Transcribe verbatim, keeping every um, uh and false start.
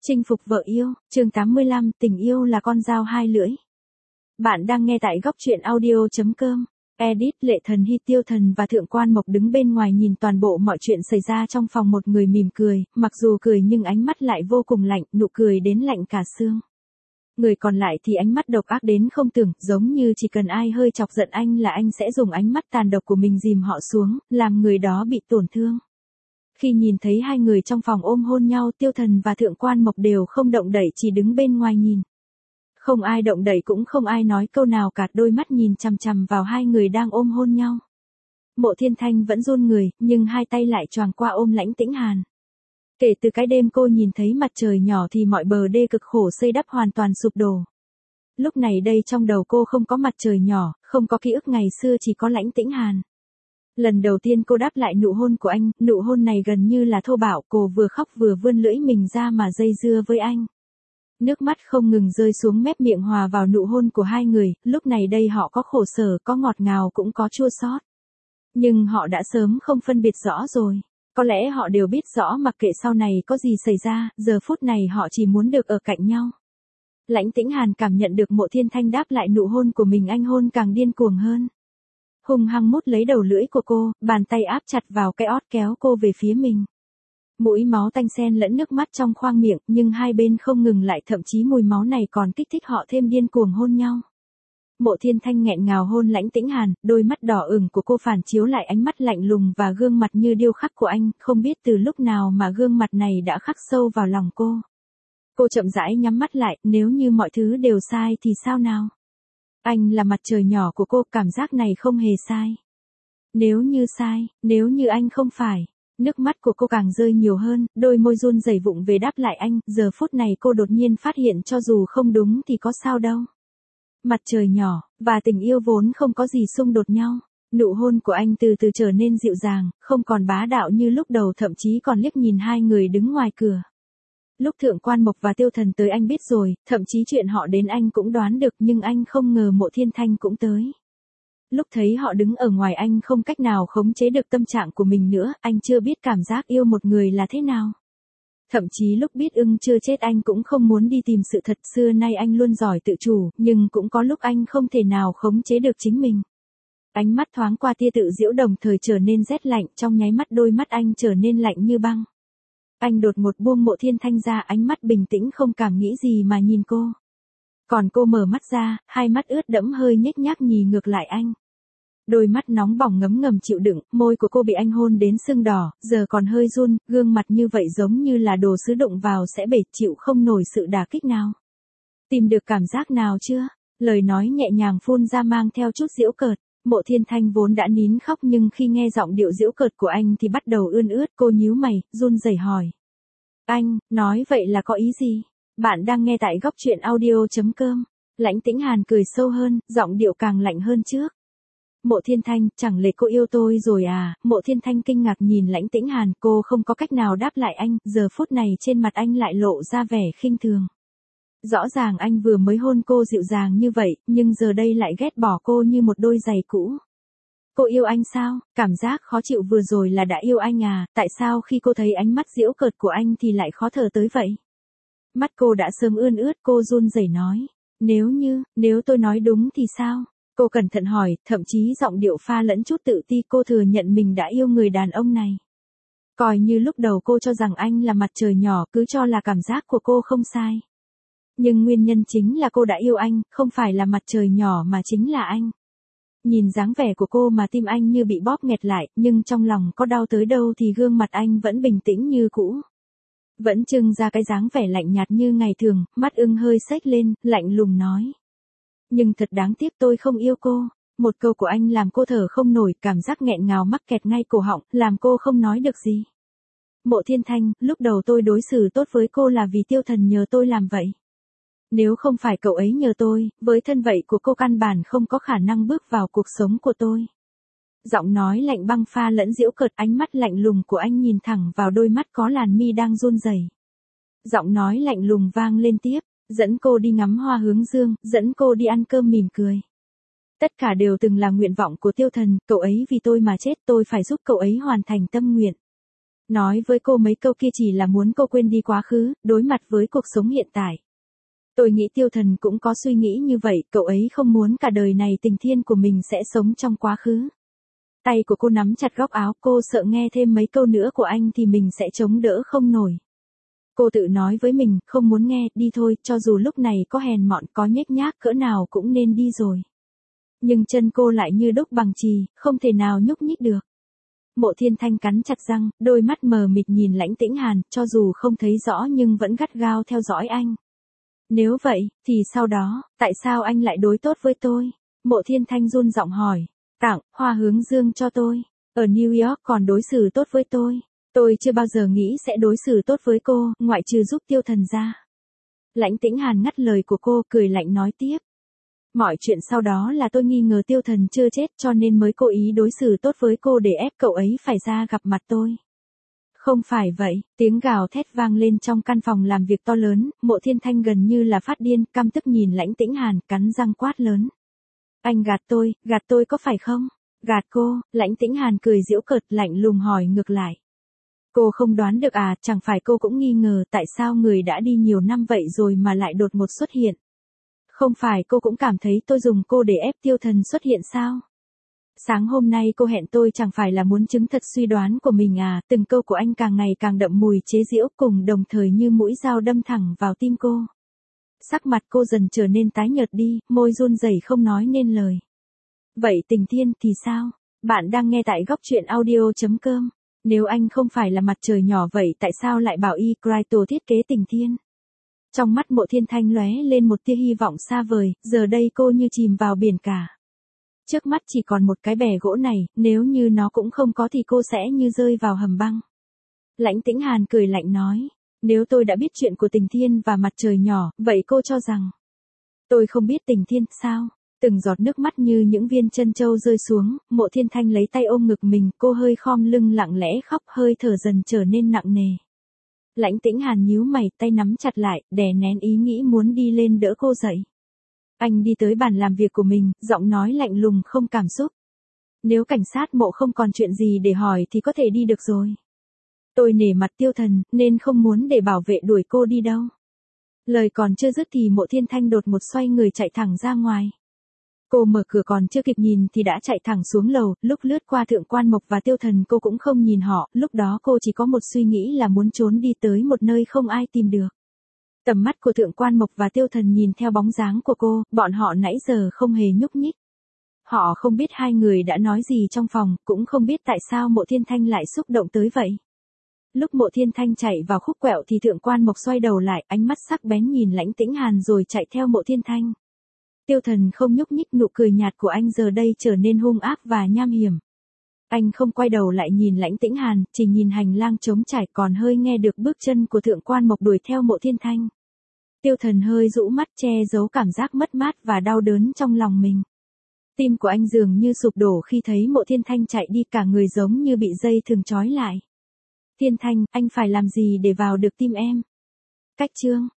Chinh phục vợ yêu, chương tám mươi lăm, tình yêu là con dao hai lưỡi. Bạn đang nghe tại góc truyện audio.com. Edit, Lệ Thần Hy, Tiêu Thần và Thượng Quan Mộc đứng bên ngoài nhìn toàn bộ mọi chuyện xảy ra trong phòng, một người mỉm cười, mặc dù cười nhưng ánh mắt lại vô cùng lạnh, nụ cười đến lạnh cả xương. Người còn lại thì ánh mắt độc ác đến không tưởng, giống như chỉ cần ai hơi chọc giận anh là anh sẽ dùng ánh mắt tàn độc của mình dìm họ xuống, làm người đó bị tổn thương. Khi nhìn thấy hai người trong phòng ôm hôn nhau, Tiêu Thần và Thượng Quan Mộc đều không động đậy, chỉ đứng bên ngoài nhìn. Không ai động đậy cũng không ai nói câu nào cả, đôi mắt nhìn chằm chằm vào hai người đang ôm hôn nhau. Mộ Thiên Thanh vẫn run người, nhưng hai tay lại choàng qua ôm Lãnh Tĩnh Hàn. Kể từ cái đêm cô nhìn thấy mặt trời nhỏ thì mọi bờ đê cực khổ xây đắp hoàn toàn sụp đổ. Lúc này đây trong đầu cô không có mặt trời nhỏ, không có ký ức ngày xưa, chỉ có Lãnh Tĩnh Hàn. Lần đầu tiên cô đáp lại nụ hôn của anh, nụ hôn này gần như là thô bạo, cô vừa khóc vừa vươn lưỡi mình ra mà dây dưa với anh. Nước mắt không ngừng rơi xuống mép miệng hòa vào nụ hôn của hai người, lúc này đây họ có khổ sở, có ngọt ngào cũng có chua xót. Nhưng họ đã sớm không phân biệt rõ rồi. Có lẽ họ đều biết rõ mặc kệ sau này có gì xảy ra, giờ phút này họ chỉ muốn được ở cạnh nhau. Lãnh Tĩnh Hàn cảm nhận được Mộ Thiên Thanh đáp lại nụ hôn của mình, anh hôn càng điên cuồng hơn. Hung hăng mút lấy đầu lưỡi của cô, bàn tay áp chặt vào cái ót kéo cô về phía mình. Mũi máu tanh xen lẫn nước mắt trong khoang miệng, nhưng hai bên không ngừng lại, thậm chí mùi máu này còn kích thích họ thêm điên cuồng hôn nhau. Mộ Thiên Thanh nghẹn ngào hôn Lãnh Tĩnh Hàn, đôi mắt đỏ ửng của cô phản chiếu lại ánh mắt lạnh lùng và gương mặt như điêu khắc của anh, không biết từ lúc nào mà gương mặt này đã khắc sâu vào lòng cô. Cô chậm rãi nhắm mắt lại, nếu như mọi thứ đều sai thì sao nào? Anh là mặt trời nhỏ của cô, cảm giác này không hề sai. Nếu như sai, nếu như anh không phải. Nước mắt của cô càng rơi nhiều hơn, đôi môi run rẩy vụng về đáp lại anh, giờ phút này cô đột nhiên phát hiện cho dù không đúng thì có sao đâu. Mặt trời nhỏ, và tình yêu vốn không có gì xung đột nhau. Nụ hôn của anh từ từ trở nên dịu dàng, không còn bá đạo như lúc đầu, thậm chí còn liếc nhìn hai người đứng ngoài cửa. Lúc Thượng Quan Mộc và Tiêu Thần tới anh biết rồi, thậm chí chuyện họ đến anh cũng đoán được, nhưng anh không ngờ Mộ Thiên Thanh cũng tới. Lúc thấy họ đứng ở ngoài anh không cách nào khống chế được tâm trạng của mình nữa, anh chưa biết cảm giác yêu một người là thế nào. Thậm chí lúc biết ưng chưa chết anh cũng không muốn đi tìm sự thật, xưa nay anh luôn giỏi tự chủ, nhưng cũng có lúc anh không thể nào khống chế được chính mình. Ánh mắt thoáng qua tia tự giễu đồng thời trở nên rét lạnh, trong nháy mắt đôi mắt anh trở nên lạnh như băng. Anh đột ngột buông Mộ Thiên Thanh ra, ánh mắt bình tĩnh không cảm nghĩ gì mà nhìn cô. Còn cô mở mắt ra, hai mắt ướt đẫm hơi nhếch nhác nhì ngược lại anh. Đôi mắt nóng bỏng ngấm ngầm chịu đựng, môi của cô bị anh hôn đến sưng đỏ, giờ còn hơi run, gương mặt như vậy giống như là đồ sứ đụng vào sẽ bể, chịu không nổi sự đả kích nào. Tìm được cảm giác nào chưa? Lời nói nhẹ nhàng phun ra mang theo chút giễu cợt. Mộ Thiên Thanh vốn đã nín khóc nhưng khi nghe giọng điệu giễu cợt của anh thì bắt đầu ươn ướt, cô nhíu mày, run rẩy hỏi. Anh, nói vậy là có ý gì? Bạn đang nghe tại góc truyện audio.com. Lãnh Tĩnh Hàn cười sâu hơn, giọng điệu càng lạnh hơn trước. Mộ Thiên Thanh, chẳng lẽ cô yêu tôi rồi à? Mộ Thiên Thanh kinh ngạc nhìn Lãnh Tĩnh Hàn, cô không có cách nào đáp lại anh, giờ phút này trên mặt anh lại lộ ra vẻ khinh thường. Rõ ràng anh vừa mới hôn cô dịu dàng như vậy, nhưng giờ đây lại ghét bỏ cô như một đôi giày cũ. Cô yêu anh sao? Cảm giác khó chịu vừa rồi là đã yêu anh à? Tại sao khi cô thấy ánh mắt giễu cợt của anh thì lại khó thở tới vậy? Mắt cô đã sớm ươn ướt, cô run rẩy nói. Nếu như, nếu tôi nói đúng thì sao? Cô cẩn thận hỏi, thậm chí giọng điệu pha lẫn chút tự ti, cô thừa nhận mình đã yêu người đàn ông này. Coi như lúc đầu cô cho rằng anh là mặt trời nhỏ, cứ cho là cảm giác của cô không sai. Nhưng nguyên nhân chính là cô đã yêu anh, không phải là mặt trời nhỏ mà chính là anh. Nhìn dáng vẻ của cô mà tim anh như bị bóp nghẹt lại, nhưng trong lòng có đau tới đâu thì gương mặt anh vẫn bình tĩnh như cũ. Vẫn trưng ra cái dáng vẻ lạnh nhạt như ngày thường, mắt ưng hơi xếch lên, lạnh lùng nói. Nhưng thật đáng tiếc tôi không yêu cô. Một câu của anh làm cô thở không nổi, cảm giác nghẹn ngào mắc kẹt ngay cổ họng, làm cô không nói được gì. Mộ Thiên Thanh, lúc đầu tôi đối xử tốt với cô là vì Tiêu Thần nhờ tôi làm vậy. Nếu không phải cậu ấy nhờ tôi, với thân vậy của cô căn bản không có khả năng bước vào cuộc sống của tôi. Giọng nói lạnh băng pha lẫn giễu cợt, ánh mắt lạnh lùng của anh nhìn thẳng vào đôi mắt có làn mi đang run rẩy. Giọng nói lạnh lùng vang lên tiếp. Dẫn cô đi ngắm hoa hướng dương, dẫn cô đi ăn cơm mỉm cười. Tất cả đều từng là nguyện vọng của Tiêu Thần, cậu ấy vì tôi mà chết, tôi phải giúp cậu ấy hoàn thành tâm nguyện. Nói với cô mấy câu kia chỉ là muốn cô quên đi quá khứ, đối mặt với cuộc sống hiện tại. Tôi nghĩ Tiêu Thần cũng có suy nghĩ như vậy, cậu ấy không muốn cả đời này Tình Thiên của mình sẽ sống trong quá khứ. Tay của cô nắm chặt góc áo, cô sợ nghe thêm mấy câu nữa của anh thì mình sẽ chống đỡ không nổi. Cô tự nói với mình, không muốn nghe, đi thôi, cho dù lúc này có hèn mọn, có nhếch nhác cỡ nào cũng nên đi rồi. Nhưng chân cô lại như đúc bằng chì, không thể nào nhúc nhích được. Mộ Thiên Thanh cắn chặt răng, đôi mắt mờ mịt nhìn Lãnh Tĩnh Hàn, cho dù không thấy rõ nhưng vẫn gắt gao theo dõi anh. Nếu vậy, thì sau đó, tại sao anh lại đối tốt với tôi? Mộ Thiên Thanh run giọng hỏi. Tặng hoa hướng dương cho tôi. Ở New York còn đối xử tốt với tôi. Tôi chưa bao giờ nghĩ sẽ đối xử tốt với cô, ngoại trừ giúp Tiêu Thần ra. Lãnh Tĩnh Hàn ngắt lời của cô, cười lạnh nói tiếp. Mọi chuyện sau đó là tôi nghi ngờ Tiêu Thần chưa chết cho nên mới cố ý đối xử tốt với cô để ép cậu ấy phải ra gặp mặt tôi. Không phải vậy, tiếng gào thét vang lên trong căn phòng làm việc to lớn, Mộ Thiên Thanh gần như là phát điên, căm tức nhìn Lãnh Tĩnh Hàn, cắn răng quát lớn. Anh gạt tôi, gạt tôi có phải không? Gạt cô, Lãnh Tĩnh Hàn cười giễu cợt, lạnh lùng hỏi ngược lại. Cô không đoán được à, chẳng phải cô cũng nghi ngờ tại sao người đã đi nhiều năm vậy rồi mà lại đột ngột xuất hiện. Không phải cô cũng cảm thấy tôi dùng cô để ép Tiêu Thần xuất hiện sao? Sáng hôm nay cô hẹn tôi chẳng phải là muốn chứng thật suy đoán của mình à, từng câu của anh càng ngày càng đậm mùi chế giễu cùng đồng thời như mũi dao đâm thẳng vào tim cô. Sắc mặt cô dần trở nên tái nhợt đi, môi run rẩy không nói nên lời. Vậy Tình Thiên thì sao? Bạn đang nghe tại góc truyện audio chấm com. Nếu anh không phải là mặt trời nhỏ vậy tại sao lại bảo Y Crypto thiết kế Tình Thiên? Trong mắt Mộ Thiên Thanh lóe lên một tia hy vọng xa vời, giờ đây cô như chìm vào biển cả. Trước mắt chỉ còn một cái bè gỗ này, nếu như nó cũng không có thì cô sẽ như rơi vào hầm băng. Lãnh Tĩnh Hàn cười lạnh nói, nếu tôi đã biết chuyện của Tình Thiên và mặt trời nhỏ, vậy cô cho rằng tôi không biết Tình Thiên sao? Từng giọt nước mắt như những viên trân châu rơi xuống, Mộ Thiên Thanh lấy tay ôm ngực mình, cô hơi khom lưng lặng lẽ khóc, hơi thở dần trở nên nặng nề. Lãnh Tĩnh Hàn nhíu mày, tay nắm chặt lại, đè nén ý nghĩ muốn đi lên đỡ cô dậy. Anh đi tới bàn làm việc của mình, giọng nói lạnh lùng không cảm xúc. Nếu cảnh sát Mộ không còn chuyện gì để hỏi thì có thể đi được rồi. Tôi nể mặt Tiêu Thần, nên không muốn để bảo vệ đuổi cô đi đâu. Lời còn chưa dứt thì Mộ Thiên Thanh đột một xoay người chạy thẳng ra ngoài. Cô mở cửa còn chưa kịp nhìn thì đã chạy thẳng xuống lầu, lúc lướt qua Thượng Quan Mộc và Tiêu Thần cô cũng không nhìn họ, lúc đó cô chỉ có một suy nghĩ là muốn trốn đi tới một nơi không ai tìm được. Tầm mắt của Thượng Quan Mộc và Tiêu Thần nhìn theo bóng dáng của cô, bọn họ nãy giờ không hề nhúc nhích. Họ không biết hai người đã nói gì trong phòng, cũng không biết tại sao Mộ Thiên Thanh lại xúc động tới vậy. Lúc Mộ Thiên Thanh chạy vào khúc quẹo thì Thượng Quan Mộc xoay đầu lại, ánh mắt sắc bén nhìn Lãnh Tĩnh Hàn rồi chạy theo Mộ Thiên Thanh. Tiêu Thần không nhúc nhích, nụ cười nhạt của anh giờ đây trở nên hung ác và nham hiểm. Anh không quay đầu lại nhìn Lãnh Tĩnh Hàn, chỉ nhìn hành lang trống trải, còn hơi nghe được bước chân của Thượng Quan Mộc đuổi theo Mộ Thiên Thanh. Tiêu Thần hơi rũ mắt che giấu cảm giác mất mát và đau đớn trong lòng mình. Tim của anh dường như sụp đổ khi thấy Mộ Thiên Thanh chạy đi, cả người giống như bị dây thừng trói lại. Thiên Thanh, anh phải làm gì để vào được tim em? Cách chương